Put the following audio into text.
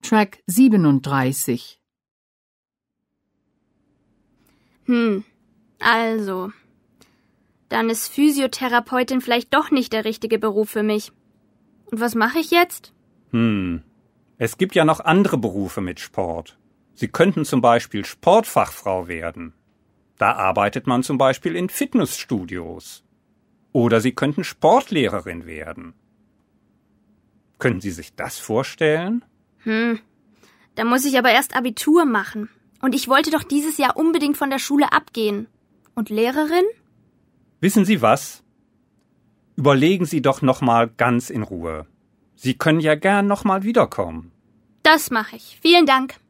Track 37. Also. Dann ist Physiotherapeutin vielleicht doch nicht der richtige Beruf für mich. Und was mache ich jetzt? Es gibt ja noch andere Berufe mit Sport. Sie könnten zum Beispiel Sportfachfrau werden. Da arbeitet man zum Beispiel in Fitnessstudios. Oder Sie könnten Sportlehrerin werden. Können Sie sich das vorstellen? Da muss ich aber erst Abitur machen. Und ich wollte doch dieses Jahr unbedingt von der Schule abgehen. Und Lehrerin? Wissen Sie was? Überlegen Sie doch noch mal ganz in Ruhe. Sie können ja gern noch mal wiederkommen. Das mache ich. Vielen Dank.